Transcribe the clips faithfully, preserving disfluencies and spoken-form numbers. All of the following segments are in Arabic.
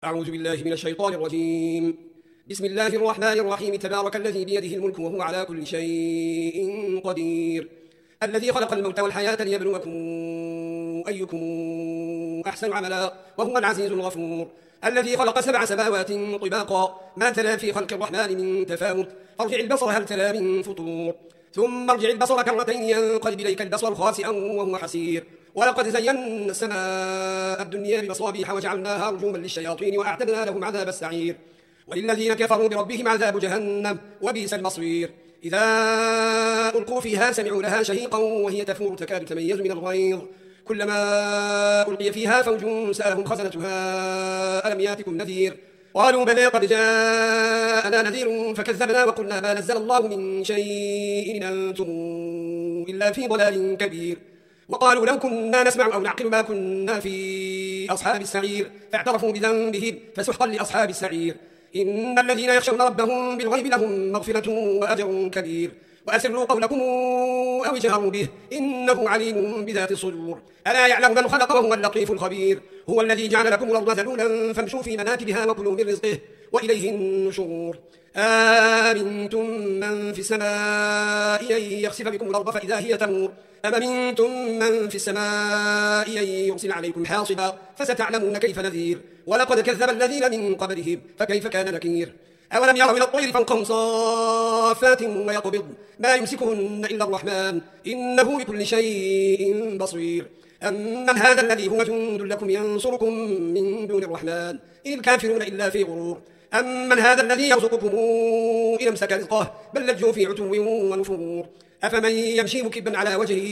أعوذ بالله من الشيطان الرجيم. بسم الله الرحمن الرحيم. تبارك الذي بيده الملك وهو على كل شيء قدير، الذي خلق الموت والحياة ليبلوكم أيكم أحسن عملا، وهو العزيز الغفور، الذي خلق سبع سماوات طباقا ما ترى في خلق الرحمن من تفاوت، فارجع البصر هل ترى من فطور، ثم ارجع البصر كرتين ينقلب إليك البصر خاسئا وهو حسير، ولقد زينا السماء الدنيا بمصابيح وجعلناها رجوما للشياطين وأعتدنا لهم عذاب السعير، وللذين كفروا بربهم عذاب جهنم وبئس المصير. إذا ألقوا فيها سمعوا لها شهيقا وهي تفور تكاد تميز من الغيظ، كلما ألقي فيها فوج سألهم خزنتها ألم ياتكم نذير، قالوا بلى قد جاءنا نذير فكذبنا وقلنا ما نزل الله من شيء إن أنتم إلا في ضلال كبير، وقالوا لو كنا نسمع أو نعقل ما كنا في أصحاب السعير، فاعترفوا بذنبهم فسحقا لأصحاب السعير. إن الذين يخشون ربهم بالغيب لهم مغفرة وأجر كبير، وأسروا قولكم أو اجهروا به إنه عليم بذات الصدور، ألا يعلم من خلق وهو اللطيف الخبير. هو الذي جعل لكم الأرض ذلولا فامشوا في مناكبها وكلوا من رزقه وإليه النشور. آمنتم من في السماء أن يخسف بكم الأرض فإذا هي تمور، أم أمنتم من في السماء أن يرسل عليكم حاصبا فستعلمون كيف نذير. ولقد كذب الذين من قبلهم فكيف كان نكير. أولم يروا إلى الطير فوقهم صافات ويقبض ما يمسكهن إلا الرحمن إنه بكل شيء بصير. أمن هذا الذي هو جند لكم ينصركم من دون الرحمن إن الكافرون إلا في غرور. أمن هذا الذي يرزقكم إن أمسك رزقه بل لجوا في عتو ونفور. أفمن يمشي مكبا على وجهه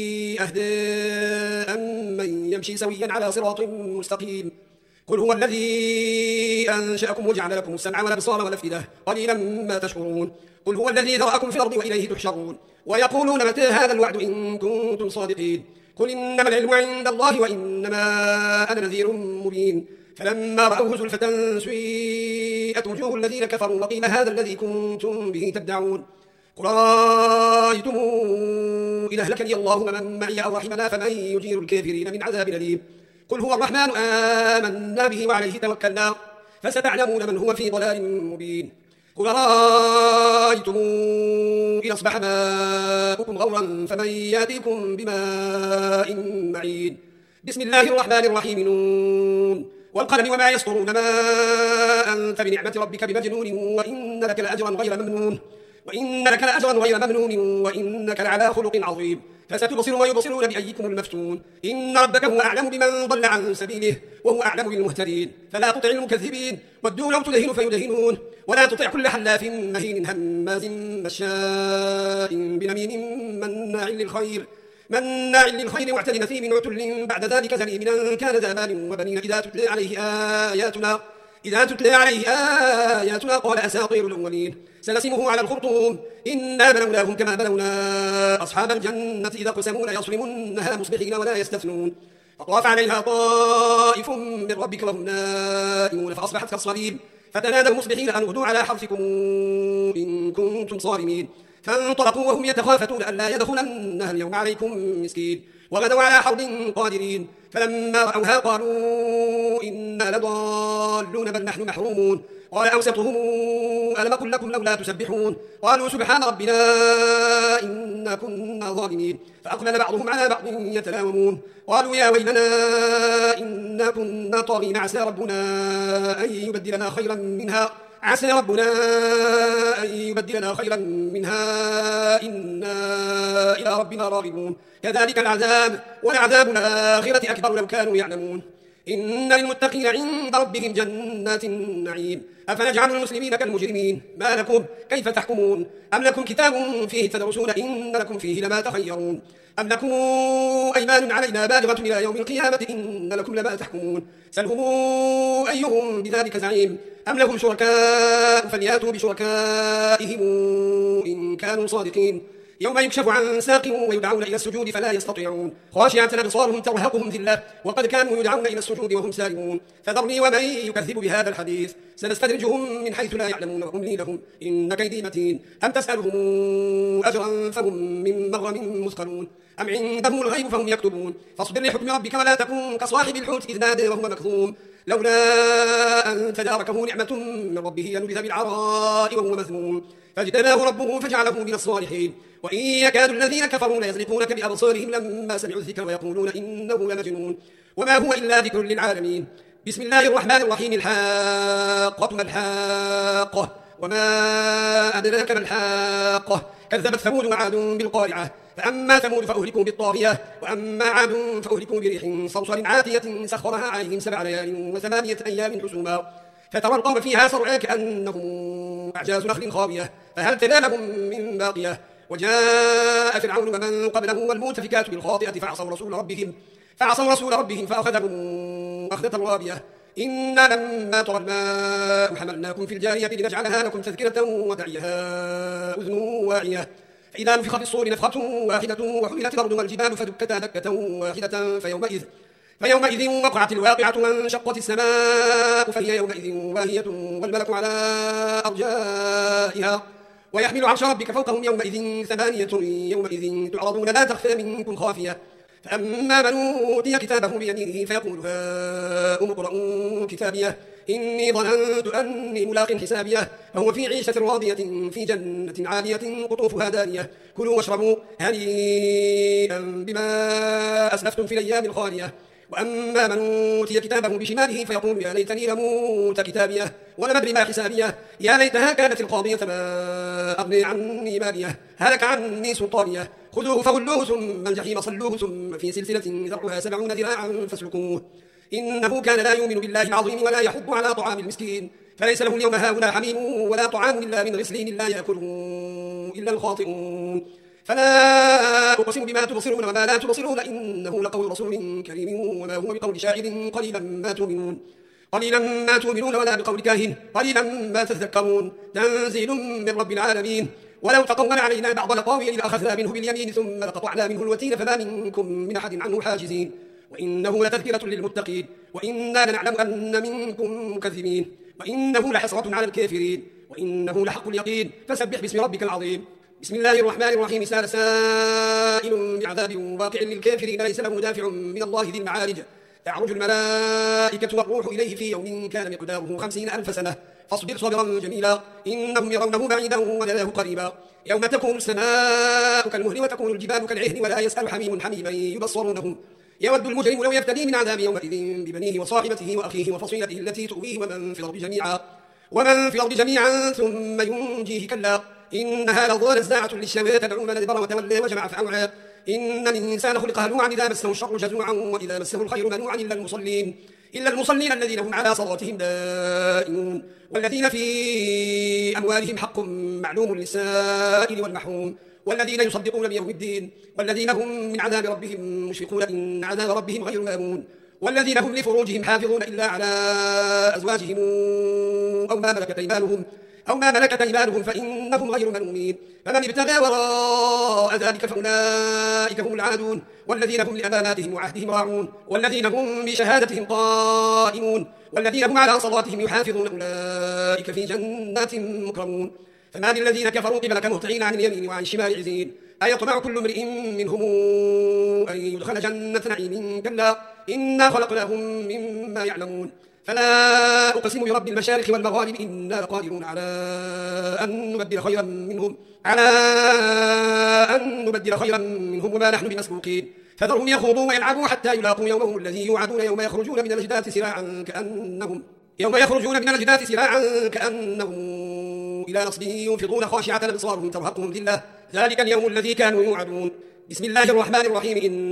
أهدى أمن يمشي سويا على صراط مستقيم. قل هو الذي أنشأكم وجعل لكم السمع والأبصار والأفئدة قليلا ما تشكرون. قل هو الذي ذرأكم في الأرض وإليه تحشرون. ويقولون متى هذا الوعد إن كنتم صادقين. قل إنما العلم عند الله وإنما أنا نذير مبين. فلما رأوه زلفة سيئت وجوه الذين كفروا وقيل هذا الذي كنتم به تدعون. قل رأيتم إن أهلكني الله ومن معي أو رحمنا فمن يجير الكافرين من عذاب أليم. قل هو الرحمن آمنا به وعليه توكلنا فستعلمون من هو في ضلال مبين. قل رأيتم إن أصبح ماؤكم غورا فمن يأتيكم بماء معين. بسم الله الرحمن الرحيم. نون والقلم وما يسطرون ما أنت بنعمة ربك بمجنون وإن لك لأجرا غير ممنون وإن لك لأجرا غير ممنون وإنك لعلى خلق عظيم. فستبصر ويبصرون بأيكم المفتون. إن ربك هو أعلم بمن ضل عن سبيله وهو أعلم بالمهتدين. فلا تطع المكذبين ودوا لو تدهن فيدهنون ولا تطع كل حلاف مهين هماز مشاء بنميم مناع للخير مناع للخير معتد نثيم عتل بعد ذلك زنيم كان ذا مال وبنين إذا تتلى عليه آياتنا إذا تتلى عليه آياتنا قال أساطير الأولين سنسمه على الخرطوم. إنا بلوناهم كما بلونا أصحاب الجنة إذا قسموا ليصرمنها مصبحين ولا يستثنون. فطاف عليها طائف من ربك وهم نائمون فأصبحت كالصريم فتنادوا مصبحين أن اغدوا على حرثكم إن كنتم صارمين. فانطلقوا وهم يتخافتون ألا يدخلنها اليوم عليكم مسكين وغدوا على حرب قادرين. فلما رأوها قالوا إنا لضالون بل نحن محرومون. قال أوسطهم ألم أقل لكم لولا تسبحون قالوا سبحان ربنا إنا كنا ظالمين. فأقبل بعضهم على بعض يتلاومون قالوا يا ويلنا إنا كنا طاغين عسى ربنا أن يبدلنا خيرا منها عسى ربنا أن يبدلنا خيرا منها إنا إلى ربنا راغبون. كذلك العذاب ولعذاب الآخرة أكبر لو كانوا يعلمون. إن للمتقين عند ربهم جنات النعيم. أفنجعل المسلمين كالمجرمين ما لكم كيف تحكمون. أم لكم كتاب فيه تدرسون إن لكم فيه لما تخيرون أم لكم أيمان علينا بالغة إلى يوم القيامة إن لكم لما تحكمون. سلهم أيهم بذلك زعيم أم لهم شركاء فلياتوا بشركائهم إن كانوا صادقين. يوم يكشف عن ساق ويدعون إلى السجود فلا يستطيعون خاشعة أبصارهم ترهقهم ذلة وقد كانوا يدعون إلى السجود وهم سالمون. فذرني ومن يكذب بهذا الحديث سنستدرجهم من حيث لا يعلمون وأملي لهم إن كيدي متين. أم تسألهم أجرا فهم من مغرم مثقلون أم عندهم الغيب فهم يكتبون. فاصبر لحكم ربك ولا تكن كصاحب الحوت إذ نادى وهو مكظوم لولا أن تداركه نعمة من ربه لنبذ بالعراء وهو مذموم فاجتباه ربه فجعله من الصالحين وإن يكاد الذين كفروا ليزلقونك بأبصارهم لما سمعوا الذكر ويقولون إنه لمجنون وما هو إلا ذكر للعالمين. بسم الله الرحمن الرحيم. الحاقة ما الحاقة وما أدراك ما الحاقة كذبت ثمود وعاد بالقارعة فأما ثمود فأهلكوا بالطاغية وأما عاد فأهلكوا بريح صرصر عاتية سخرها عليهم سبع ليال وثمانية أيام حسوما فترى القوم فيها صرعى كأنهم أعجاز نخل خاوية فهل ترى لهم من باقية وجاء فرعون ومن قبله والمؤتفكات بالخاطئة فعصوا رسول ربهم فعصوا رسول ربهم فأخذهم أخذة رابية إنا لما طغى الماء حملناكم في الجارية لنجعلها لكم تذكرة وتعيها أذن واعية فإذا نفخ في الصور نفخة واحدة وحملت الأرض والجبال فدكتا دكة واحدة فيومئذ فيومئذ وقعت الواقعة وانشقت السماء فهي يومئذ واهية والملك على أرجائها ويحمل عرش ربك فوقهم يومئذ ثمانية يومئذ تعرضون لا تخفى منكم خافية فأما من أوتي كتابه بيمينه فيقول هاؤم اقرءوا كتابيه إني ظننت أني ملاق حسابيه فهو في عيشة راضية في جنة عالية قطوفها دانية كلوا واشربوا هنيئا بما أسلفتم في الأيام الخالية وأما من أوتي كتابه بشماله فيقول يا ليتني لم أوت كتابيه ولم أدر ما حسابيه يا ليتها كانت القاضية ما أغني عني ماليه هلك عني سلطانيه خذوه فغلوه ثم الجحيم صلوه ثم في سلسلة ذرعها سبعون ذراعا فاسلكوه إنه كان لا يؤمن بالله العظيم ولا يحض على طعام المسكين فليس له اليوم هاهنا حميم ولا طعام إلا من غسلين لا يأكله إلا الخاطئون فلا أقسم بما تبصرون وما لا تبصرون إنه لقول رسول كريم وما هو بقول شاعر قليلا ما تؤمنون قليلا ما تؤمنون ولا بقول كاهن قليلا ما تذكرون تنزيل من رب العالمين ولو تقول علينا بعض الأقاويل لأخذنا منه باليمين ثم لقطعنا منه الوتين فما منكم من أحد عنه حاجزين وإنه لتذكرة للمتقين وإنا لنعلم أن منكم مكذبين وإنه لحسرة على الكافرين وإنه لحق اليقين فسبح باسم ربك العظيم. بسم الله الرحمن الرحيم. سأل سائل بعذاب واقع للكافرين ليس له دافع من الله ذي المعارج تعرج الملائكة والروح إليه في يوم كان مقداره خمسين ألف سنة فاصبر صبرا جميلا إنهم يرونه بعيدا ونراه قريبا يوم تكون السماء كالمهل وتكون الجبال كالعهن ولا يسأل حميم حميما يبصرونه يود المجرم لو يفتدي من عذاب يومئذ ببنيه وصاحبته وأخيه وفصيلته التي تؤويه ومن في الأرض جميعا ومن في الأرض جميعا ثم ينجيه كلا إنها لظى نزاعة للشوى تدعو من أدبر وتولى وجمع فأوعى إن الإنسان خلق هلوعا إذا مسه الشر جزوعا وإذا مسه الخير منوعا إلا المصلين إلا المصلين الذين هم على صلاتهم دائمون والذين في أموالهم حق معلوم للسائل والمحروم والذين يصدقون بيوم الدين والذين هم من عذاب ربهم مشفقون إن عذاب ربهم غير مأمون والذين هم لفروجهم حافظون إلا على أزواجهم أو ما ملكت أيمانهم أو ما ملكت أيمانهم فإنهم غير ملومين فمن ابتغى وراء ذلك فأولئك هم العادون والذين هم لأماناتهم وعهدهم راعون والذين هم بشهادتهم قائمون والذين هم على صلاتهم يحافظون أولئك في جنات مكرمون فما للذين كفروا قبلك مهطعين عن اليمين وعن الشمال عزين أيطمع كل امرئ منهم أن يدخل جنة نعيم كلا إنا خلقناهم مما يعلمون فلا أقسم برب المشارق والمغارب إنا لقادرون على أن نبدل خيرا منهم على أن نبدل خيرا منهم وما نحن بمسبوقين فذرهم يخوضوا ويلعبوا حتى يلاقوا يومهم الذي يوعدون يوم يخرجون من الأجداث سراعا كأنهم يوم يخرجون من الأجداث سراعا كأنهم إلى نصب ينفضون خاشعة أبصارهم ترهقهم ذلة ذلك اليوم الذي كانوا يوعدون. بسم الله الرحمن الرحيم.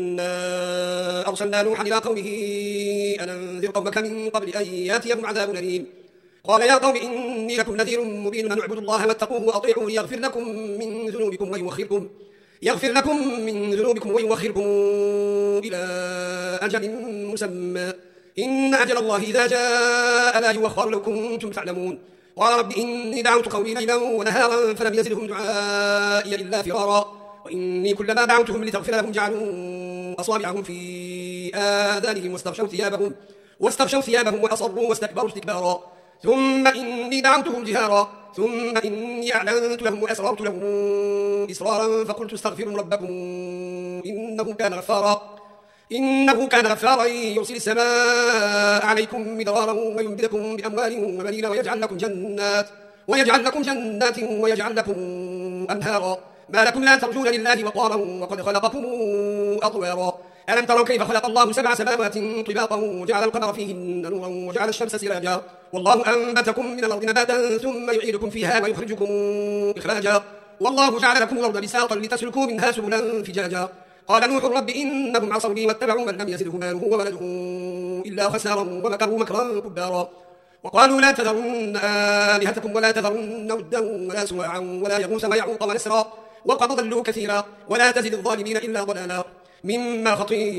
إنا أرسلنا نوحا إلى قومه أن أنذر قومك من قبل أن يأتيهم عذاب أليم قال يا قوم إني لكم نذير مبين أن اعبدوا الله واتقوه وأطيعوا يغفر لكم من ذنوبكم ويؤخركم يغفر لكم من ذنوبكم ويؤخركم إلى أجل مسمى إن أجل الله إذا جاء لا يؤخر لو كنتم تعلمون قال رب إني دعوت قومي ليلا ونهارا فلم يزدهم دعائي إلا فرارا وإني كلما دعوتهم لتغفر لهم جعلوا أصابعهم في آذانهم واستغشوا ثيابهم واستغشوا ثيابهم وأصروا واستكبروا استكبارا ثم إني دعوتهم جهارا ثم إني أعلنت لهم وأسررت لهم إسرارا فقلت استغفروا ربكم إنه كان غفارا إنه كان غفارا يرسل السماء عليكم مدرارا ويمددكم بأموال وبنين ويجعل لكم جنات ويجعل لكم جنات ويجعل لكم أنهارا ما لكم لا ترجون لله وقارا وقد خلقكم أطوارا ألم تروا كيف خلق الله سبع سماوات طباقا وجعل القمر فيهن نورا وجعل الشمس سراجا والله أنبتكم من الأرض نباتا ثم يعيدكم فيها ويخرجكم إخراجا والله جعل لكم الأرض بساطا لتسلكوا منها سبلا فجاجا قال نوح رب إنهم عصوني واتبعوا من لم يزده ماله وولده إلا خسارا ومكروا مكرا كبارا وقالوا لا تذرن آلهتكم ولا تذرن ودا ولا سواعا ولا يغوث ويعوق ونسرا وقد ضلوا كثيرا ولا تزد الظالمين إلا ضلالا مما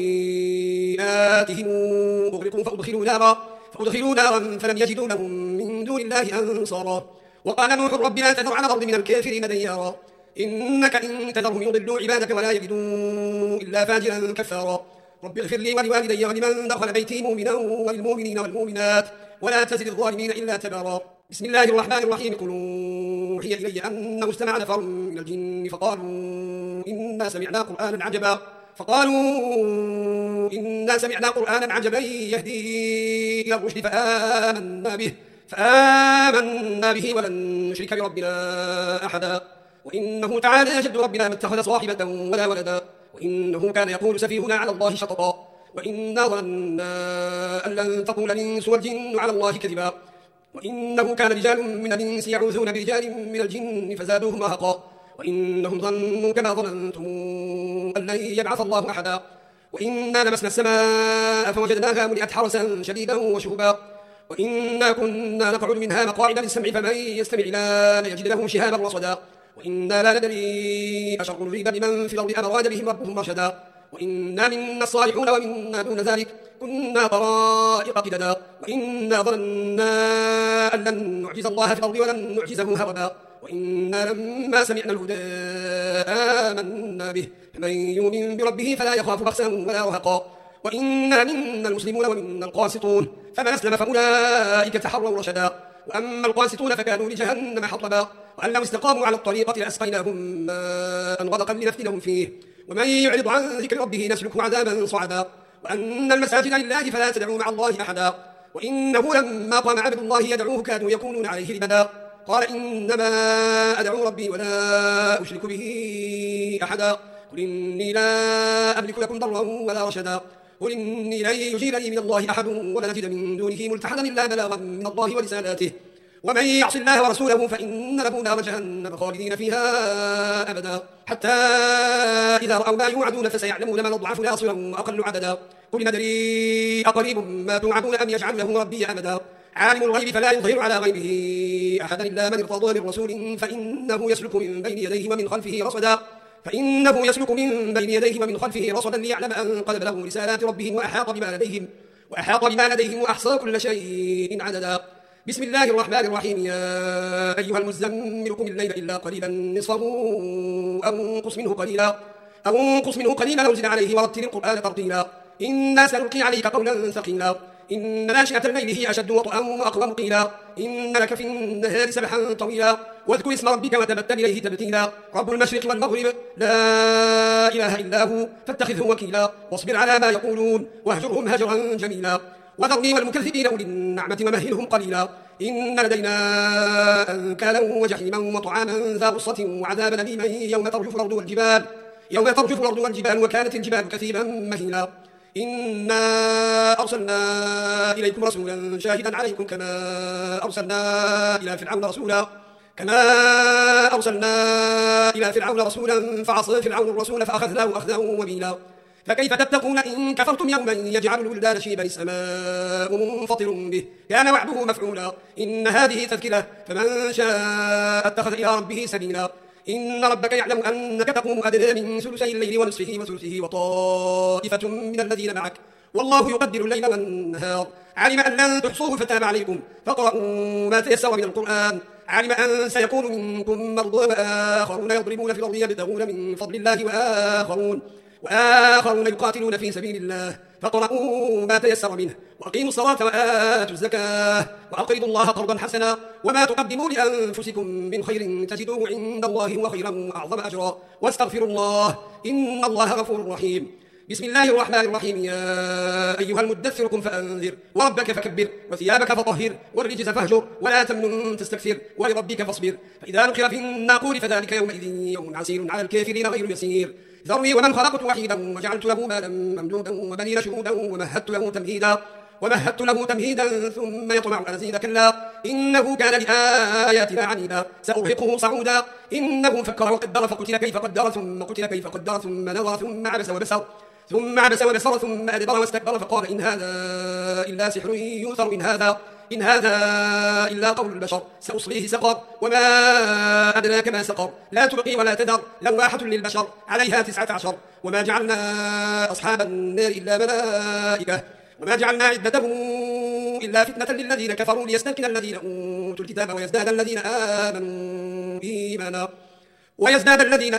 خطيئاتهم أغرقوا فأدخلوا نارا فأدخلوا نارا فلم يجدوا لهم من دون الله أنصارا وقال نوح رب لا تذر على الأرض من الكافرين ديارا إنك إن تذرهم يضلوا عبادك ولا يجدوا إلا فاجرا كفارا رب اغفر لي ولوالدي ولمن دخل بيتي مؤمنا وللمؤمنين والمؤمنات ولا تزد الظالمين إلا تبارا بسم الله الرحمن الرحيم قل أوحي إلي أنه استمع نفر من الجن فقالوا إنا سمعنا قرآنا عجبا فقالوا إنا سمعنا قرآنا عجبا يهدي إلى الرشد فآمنا به فآمنا به ولن نشرك بربنا أحدا وإنه تعالى جد ربنا ما اتخذ صاحبة ولا ولدا وإنه كان يقول سفيهنا على الله شططا وإنا ظننا أن لن تقول الإنس والجن على الله كذبا وإنه كان رجال من الإنس يعوذون برجال من الجن فزادوهم رهقا وإنهم ظنوا كما ظننتم أن لن يبعث الله أحدا وإنا لمسنا السماء فوجدناها ملئت حرسا شديدا وشهبا وإنا كنا نقعد منها مقاعد للسمع فمن يستمع لا يجد له شهابا رصدا وإنا لا ندري أشر نريد بمن في الأرض أم أراد بهم ربهم رشدا وإنا منا الصالحون ومنا دون ذلك كنا طرائق قددا وإنا ظننا أن لن نعجز الله في الأرض ولن نعجزه هربا وإنا لما سمعنا الهدى آمنا به فمن يؤمن بربه فلا يخاف بخسا ولا رهقا وإنا منا المسلمون ومنا القاسطون فمن أسلم فأولئك تحروا رشدا وأما القاسطون فكانوا لجهنم حطبا وأن لو استقاموا على الطريقة لأسقيناهم ماء غدقا لنفتنهم فيه ومن يعرض عن ذكر ربه نسلكه عذابا صعدا وأن المساجد لله فلا تدعوا مع الله أحدا وإنه لما قام عبد الله يدعوه كانوا يكونون عليه لبدا قال إنما أدعو ربي ولا أشرك به أحدا قل إني لا أملك لكم ضرا ولا رشدا قل إني لن يجيرني من الله أحد ولا نجد من دونه ملتحدا إلا بلاغا من الله ورسالاته ومن يعص الله ورسوله فإن له نار جهنم خالدين فيها أبدا حتى إذا رأوا ما يوعدون فسيعلمون من أضعف ناصرا وأقل عددا قل ندري أقريب ما توعدون أم يجعل له ربي أمدا عالم الغيب فلا يظهر على غيبه أحدا إلا من ارتضى من رسول فإنه يسلك من بين يديه ومن خلفه رصدا فإنه يسلك من بين يديه ومن خلفه رصدا ليعلم أن قد بلغوا رسالات ربهم وأحاط بما لديهم وأحاط بما لديهم وأحصى كل شيء عددا بسم الله الرحمن الرحيم يا أيها المزمل قم الليل إلا قليلا نصفه أو انقص منه قليلا أو انقص منه قليلا أو زد عليه ورتل القرآن ترتيلا إنا سنلقي عليك قولا ثقيلا إن ناشئة الليل هي أشد وطئا وأقوم قيلا إن لك في النهار سبحا طويلا واذكر اسم ربك وتبتل إليه تبتيلا رب المشرق والمغرب لا إله إلا هو فاتخذه وكيلا واصبر على ما يقولون واهجرهم هجرا جميلا وذرني والمكذبين أولي النعمة ومهلهم قليلا إن لدينا أنكالا وجحيما وطعاما ذا غصة وعذابا أليما يوم ترجف الأرض والجبال يوم ترجف الأرض والجبال وكانت الجبال كثيبا مهيلا إنا أرسلنا إليكم رسولا شاهدا عليكم كما أرسلنا إلى فرعون رسولا كما أرسلنا إلى فرعون رسولا فعصى فرعون الرسول فأخذناه أخذا وبيلا فكيف تتقون إن كفرتم يوما يجعل الولدان شيبا السماء منفطر به كان وعده مفعولا إن هذه تذكرة فمن شاء اتخذ إلى ربه سبيلا إن ربك يعلم أنك تقوم أدنى من ثلثي الليل ونصفه وثلثه وطائفة من الذين معك والله يقدر الليل والنهار علم أن لن تحصوه فتاب عليكم فاقرؤوا ما تيسر من القرآن علم أن سيكون منكم مرضى وآخرون يضربون في الأرض يبتغون من فضل الله وآخرون وآخرون يقاتلون في سبيل الله فاقرؤوا ما تيسر منه وأقيموا الصلاة وآتوا الزكاة وأقرضوا الله قرضا حسنا وما تقدموا لأنفسكم من خير تجدوه عند الله هو خيرا وأعظم أجرا واستغفروا الله إن الله غفور رحيم بسم الله الرحمن الرحيم. يا أيها المدثر قم فأنذر وربك فكبر وثيابك فطهر والرجز فاهجر ولا تمنن تستكثر ولربك فاصبر فإذا نقر في الناقور فذلك يومئذ يوم عسير على الكافرين غير يسير ذرني ومن خلقت وحيدا وجعلت له مالا ممدودا وبنين شهودا ومهدت له تمهيدا ومهدت له تمهيدا ثم يطمع أن أزيد كلا إنه كان لآياتنا عنيدا سأرهقه صعودا إنه فكر وقدر فقتل كيف قدر ثم قتل كيف قدر ثم نظر ثم عبس وبصر ثم عبس وبصر ثم أدبر واستكبر فقال إن هذا إلا سحر يؤثر إن هذا إن هذا إلا قول البشر سأصليه سقر وما أدراك ما سقر لا تبقي ولا تذر لواحة للبشر عليها تسعة عشر وما جعلنا أصحاب النار إلا ملائكة وما جعلنا عدتهم إلا فتنة للذين كفروا ليستيقن الذين أوتوا الكتاب ويزداد الذين آمنوا إيمانا ويزداد الذين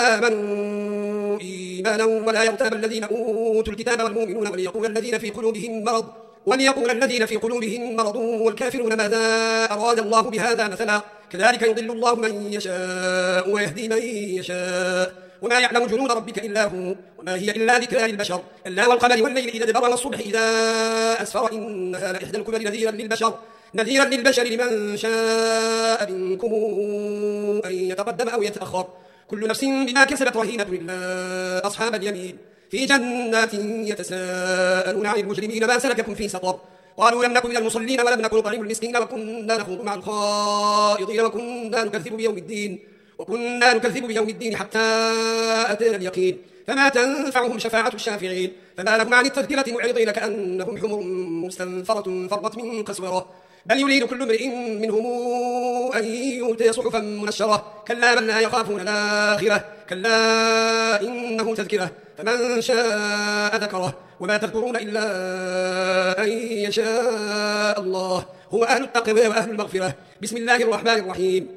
آمنوا إيمانا ولا يرتاب الذين أوتوا الكتاب والمؤمنون وليقول الذين في قلوبهم مرض وليقول الذين في قلوبهم مرض والكافرون ماذا أراد الله بهذا مثلا كذلك يضل الله من يشاء ويهدي من يشاء وما يعلم جنود ربك إلا هو وما هي إلا ذكرى للبشر كلا والقمر والليل إذا دبر والصبح إذا أسفر إنها لإحدى الكبر نذيرا للبشر نذيرا للبشر لمن شاء منكم أن يتقدم أو يتأخر كل نفس بما كسبت رهينة إلا أصحاب اليمين في جنات يتساءلون عن المجرمين ما سلككم في سقر قالوا لم نكن من المصلين ولم نكن نطعم المسكين وكنا نخوض مع الخائضين وكنا نكذب بيوم الدين وكنا نكذب بيوم الدين حتى أتانا اليقين فما تنفعهم شفاعة الشافعين فما لهم عن التذكرة معرضين كأنهم حمر مستنفرة فرت من قسورة بل يريد كل امرئ منهم أن يؤتى صحفا منشرة كلا بل لا يخافون الآخرة كلا إنه تذكرة فمن شاء ذكره وما تذكرون إلا أن يشاء الله هو أهل التقوى وأهل المغفرة بسم الله الرحمن الرحيم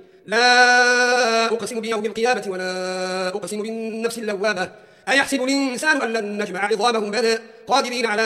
لا أقسم بيوم القيامة ولا أقسم بالنفس اللوامة أيحسب الإنسان أن لن نجمع عظامه بلى قادرين على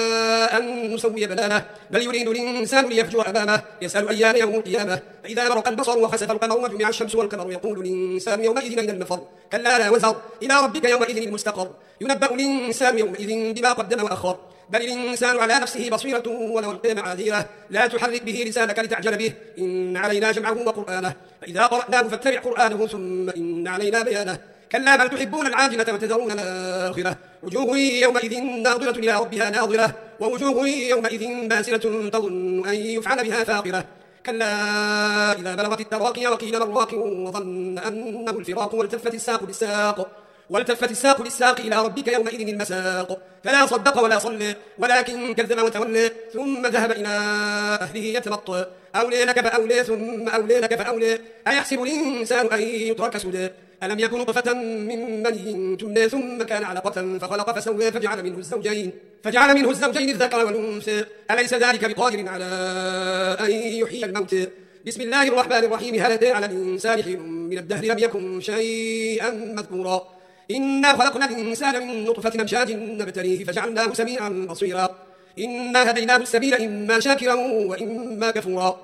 أن نسوي بنانه بل يريد الإنسان ليفجر أمامه يسأل أيان يوم القيامة فإذا برق البصر وخسف القمر وجمع الشمس والقمر يقول الإنسان يومئذ أين المفر كلا لا وزر إلى ربك يومئذ المستقر ينبأ الإنسان يومئذ بما قدم وأخر بل الإنسان على نفسه بصيرة ولو ألقي معاذيره لا تحرك به لسانك لتعجل به إن علينا جمعه وقرآنه فإذا قرأناه فاتبع قرآنه ثم إن علينا بيانه كلا بل تحبون العاجلة وتذرون الآخرة وجوه يومئذ ناظرة إلى ربها ناظرة ووجوه يومئذ باسرة تظن أن يفعل بها فاقرة كلا إذا بلغت التراقي وقيل من راق وظن أنه الفراق والتفت الساق بالساق والتفت الساق بالساق إلى ربك يومئذ المساق فلا صدق ولا صلى ولكن كذب وتولى ثم ذهب إلى أهله يتمطى أولي لك فأولي ثم أولي لك فأولي أيحسب الإنسان أن يترك سدى ألم يكن نطفة من مني تمنى ثم كان علقة فخلق فسوى فجعل منه الزوجين فجعل منه الزوجين الذكر والأنثى أليس ذلك بقادر على أن يحيي الموتى بسم الله الرحمن الرحيم هل أتى على الإنسان حين من الدهر لم يكن شيئا مذكورا إنا خلقنا الإنسان من نطفة أمشاج نبتليه فجعلناه سميعا بصيرا إنا هديناه السبيل إما شاكرا وإما كفورا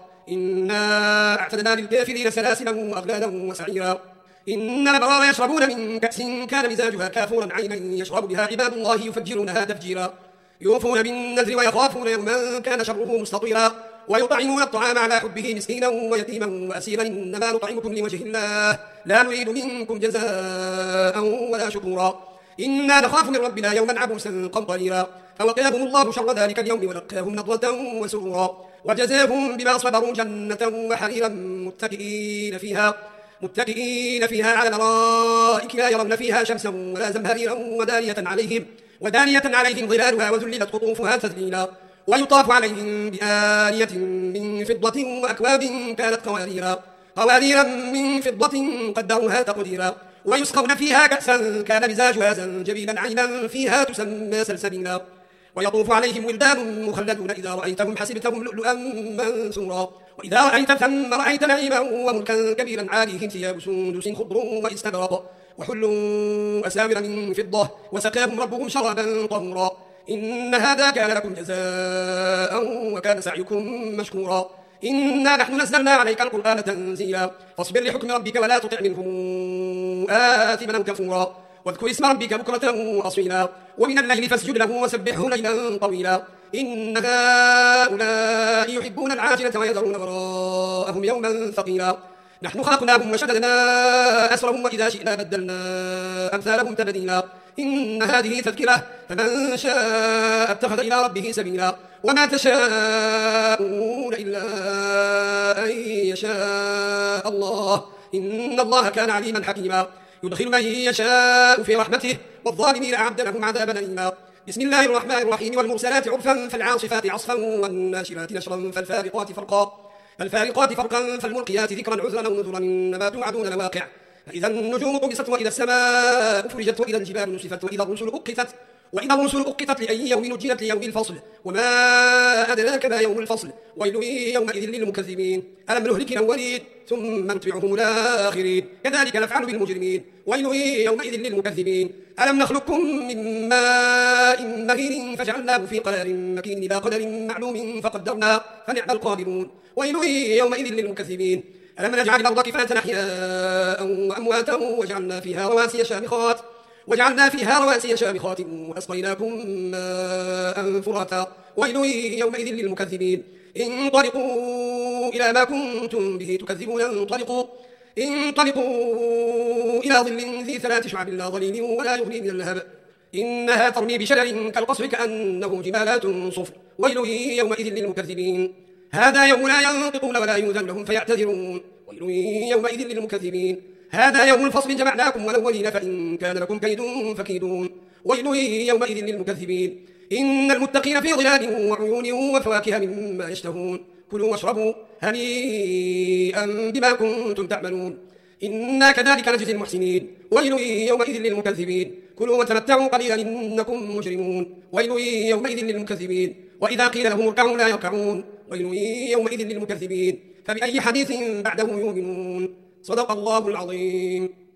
إنا أعتدنا للكافرين سلاسلا وأغلالا وسعيرا إن الأبرار يشربون من كأس كان مزاجها كافورا عينا يشرب بها عباد الله يفجرونها تفجيرا يوفون بالنذر ويخافون يوما كان شره مستطيرا ويطعمون الطعام على حبه مسكينا ويتيما وأسيرا إنما نطعمكم لوجه الله لا نريد منكم جزاء ولا شكورا إنا نخاف من ربنا يوما عبوسا قمطريرا فوقاهم الله شر ذلك اليوم ولقاهم نضرة وسرورا وجزاهم بما صبروا جنة وحريرا متكئين فيها متكئين فيها على الأرائك لا يرون فيها شمسا ولا زمهريرا ودانية عليهم ودانية عليهم ظلالها وذللت قطوفها تذليلا ويطاف عليهم بآنية من فضة وأكواب كانت قواريرا قواريرا من فضة قدروها تقديرا ويسقون فيها كأسا كان مزاجها زنجبيلا عينا فيها تسمى سلسبيلا ويطوف عليهم ولدان مخلدون إذا رأيتهم حسبتهم لؤلؤا منثورا وإذا رأيت ثم رأيت نعيما وملكا كبيرا عاليهم ثياب سندس خضر واستبرق وحلوا أساور من فضة وسقاهم ربهم شرابا طهورا إن هذا كان لكم جزاء وكان سعيكم مشكورا إنا نحن نزلنا عليك القرآن تنزيلا فاصبر لحكم ربك ولا تطع منهم آثما كفورا واذكر اسم ربك بكرة وأصيلا ومن الليل فاسجد له وسبحه ليلا طويلا إن هؤلاء يحبون العاجلة ويذرون وراءهم يوما ثقيلا نحن خلقناهم وشددنا أسرهم وإذا شئنا بدلنا أمثالهم تبديلا إن هذه تذكرة فمن شاء اتخذ إلى ربه سبيلا وما تشاءون إلا أن يشاء الله إن الله كان عليما حكيما يدخل من يشاء في رحمته والظالمين أعد لهم عذابا أليما بسم الله الرحمن الرحيم والمرسلات عرفا فالعاصفات عصفا والناشرات نشرا فالفارقات فرقا فالفارقات فرقا فالملقيات ذكرا عذرا أو نذرا إنما توعدون لواقع فإذا النجوم طمست وإذا السماء فرجت وإذا الجبال نسفت وإذا الرسل أقتت وإذا الرسل أقتت لأي يوم نجلت ليوم الفصل وما أدراك ما يوم الفصل ويل يومئذ للمكذبين ألم نهلك الأولين ثم نتبعهم الآخرين كذلك نفعل بالمجرمين ويل يومئذ للمكذبين ألم نخلقكم من ماء مهين فجعلناه في قرار مكين إلى قدر معلوم فقدرنا فنعم القادرون ويل يومئذ للمكذبين ألم نجعل الأرض كفاة أحياء وأمواتا وجعلنا فيها رواسي شامخات وجعلنا فيها رواسي شامخات وأسقيناكم ماء فراتا ويل يومئذ للمكذبين انطلقوا إلى ما كنتم به تكذبون انطلقوا انطلقوا إلى ظل ذي ثلاث شعب لا ظليل ولا يغني من اللهب إنها ترمي بشرر كالقصر كأنه جمالات صفر ويل يومئذ للمكذبين هذا يوم لا ينطقون ولا يؤذن لهم فيعتذرون ويل يومئذ للمكذبين هذا يوم الفصل جمعناكم والأولين فإن كان لكم كيد فكيدون ويل يومئذ للمكذبين إن المتقين في ظلال وعيون وفواكه مما يشتهون كلوا واشربوا هنيئا بما كنتم تعملون إنا كذلك نجزي المحسنين ويل يومئذ للمكذبين كلوا وتمتعوا قليلا إنكم مجرمون ويل يومئذ للمكذبين وإذا قيل لهم اركعوا لا يركعون ويل يومئذ للمكذبين فبأي حديث بعده يؤمنون صدق الله العظيم.